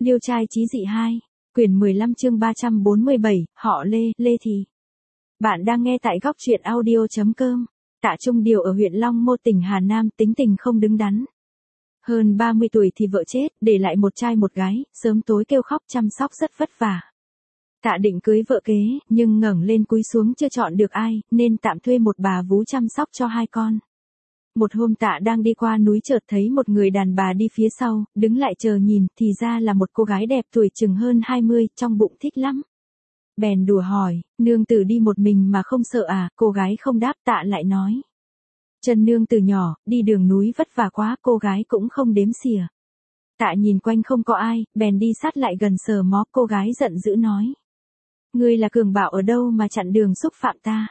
Liêu trai chí dị 2, quyển 15 chương 347, họ Lê, Lê Thị. Bạn đang nghe tại góc truyện audio.com. Tạ Trung Điều ở huyện Long Mô tỉnh Hà Nam, tính tình không đứng đắn. Hơn 30 tuổi thì vợ chết, để lại một trai một gái, sớm tối kêu khóc chăm sóc rất vất vả. Tạ định cưới vợ kế, nhưng ngẩng lên cúi xuống chưa chọn được ai, nên tạm thuê một bà vú chăm sóc cho hai con. Một hôm Tạ đang đi qua núi chợt thấy một người đàn bà đi phía sau, đứng lại chờ nhìn, thì ra là một cô gái đẹp tuổi chừng hơn 20, trong bụng thích lắm. Bèn đùa hỏi, nương tử đi một mình mà không sợ à, cô gái không đáp. Tạ lại nói, chân nương từ nhỏ, đi đường núi vất vả quá, cô gái cũng không đếm xỉa. Tạ nhìn quanh không có ai, bèn đi sát lại gần sờ mó. Cô gái giận dữ nói, ngươi là cường bạo ở đâu mà chặn đường xúc phạm ta.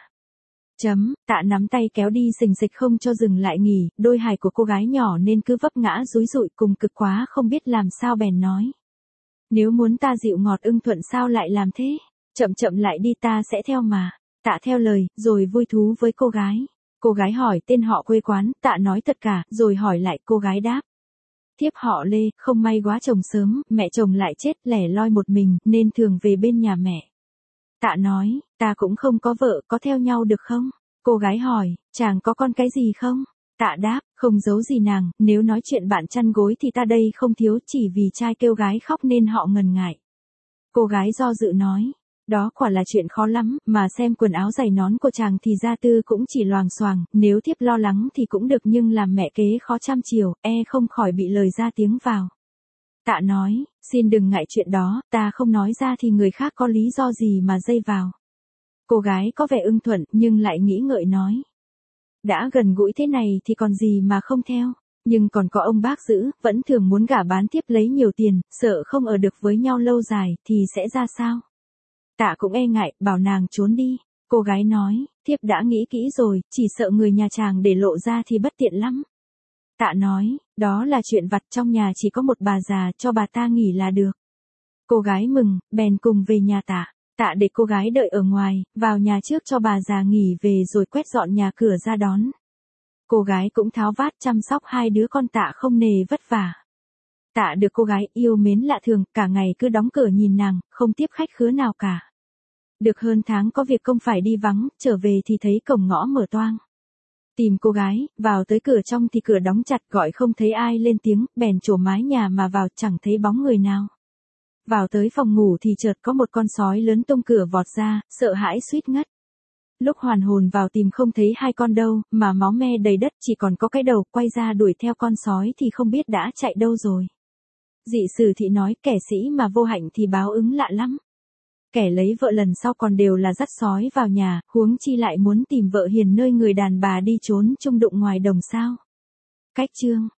Tạ nắm tay kéo đi xình xịch không cho dừng lại nghỉ, đôi hài của cô gái nhỏ nên cứ vấp ngã dúi dụi, cùng cực quá không biết làm sao bèn nói, nếu muốn ta dịu ngọt ưng thuận sao lại làm thế, chậm chậm lại đi ta sẽ theo mà. Tạ theo lời, rồi vui thú với cô gái. Cô gái hỏi tên họ quê quán, Tạ nói tất cả, rồi hỏi lại. Cô gái đáp, thiếp họ Lê, không may quá chồng sớm, mẹ chồng lại chết lẻ loi một mình, nên thường về bên nhà mẹ. Tạ nói, ta cũng không có vợ, có theo nhau được không? Cô gái hỏi, chàng có con cái gì không? Tạ đáp, không giấu gì nàng, nếu nói chuyện bạn chăn gối thì ta đây không thiếu, chỉ vì trai kêu gái khóc nên họ ngần ngại. Cô gái do dự nói, đó quả là chuyện khó lắm, mà xem quần áo giày nón của chàng thì gia tư cũng chỉ loàng xoàng, nếu thiếp lo lắng thì cũng được, nhưng làm mẹ kế khó chăm chiều, không khỏi bị lời ra tiếng vào. Tạ nói, xin đừng ngại chuyện đó, ta không nói ra thì người khác có lý do gì mà dây vào. Cô gái có vẻ ưng thuận, nhưng lại nghĩ ngợi nói, đã gần gũi thế này thì còn gì mà không theo, nhưng còn có ông bác giữ, vẫn thường muốn gả bán thiếp lấy nhiều tiền, sợ không ở được với nhau lâu dài, thì sẽ ra sao? Tạ cũng ngại, bảo nàng trốn đi. Cô gái nói, thiếp đã nghĩ kỹ rồi, chỉ sợ người nhà chàng để lộ ra thì bất tiện lắm. Tạ nói, đó là chuyện vặt, trong nhà chỉ có một bà già, cho bà ta nghỉ là được. Cô gái mừng, bèn cùng về nhà Tạ. Tạ để cô gái đợi ở ngoài, vào nhà trước cho bà già nghỉ về rồi quét dọn nhà cửa ra đón. Cô gái cũng tháo vát chăm sóc hai đứa con Tạ không nề vất vả. Tạ được cô gái yêu mến lạ thường, cả ngày cứ đóng cửa nhìn nàng, không tiếp khách khứa nào cả. Được hơn tháng có việc công phải đi vắng, trở về thì thấy cổng ngõ mở toang. Tìm cô gái, vào tới cửa trong thì cửa đóng chặt, gọi không thấy ai lên tiếng, bèn trổ mái nhà mà vào, chẳng thấy bóng người nào. Vào tới phòng ngủ thì chợt có một con sói lớn tung cửa vọt ra, sợ hãi suýt ngất. Lúc hoàn hồn vào tìm không thấy hai con đâu, mà máu me đầy đất, chỉ còn có cái đầu, quay ra đuổi theo con sói thì không biết đã chạy đâu rồi. Dị sử thị nói, kẻ sĩ mà vô hạnh thì báo ứng lạ lắm. Kẻ lấy vợ lần sau còn đều là dắt sói vào nhà, huống chi lại muốn tìm vợ hiền nơi người đàn bà đi trốn chung đụng ngoài đồng sao. Cách chương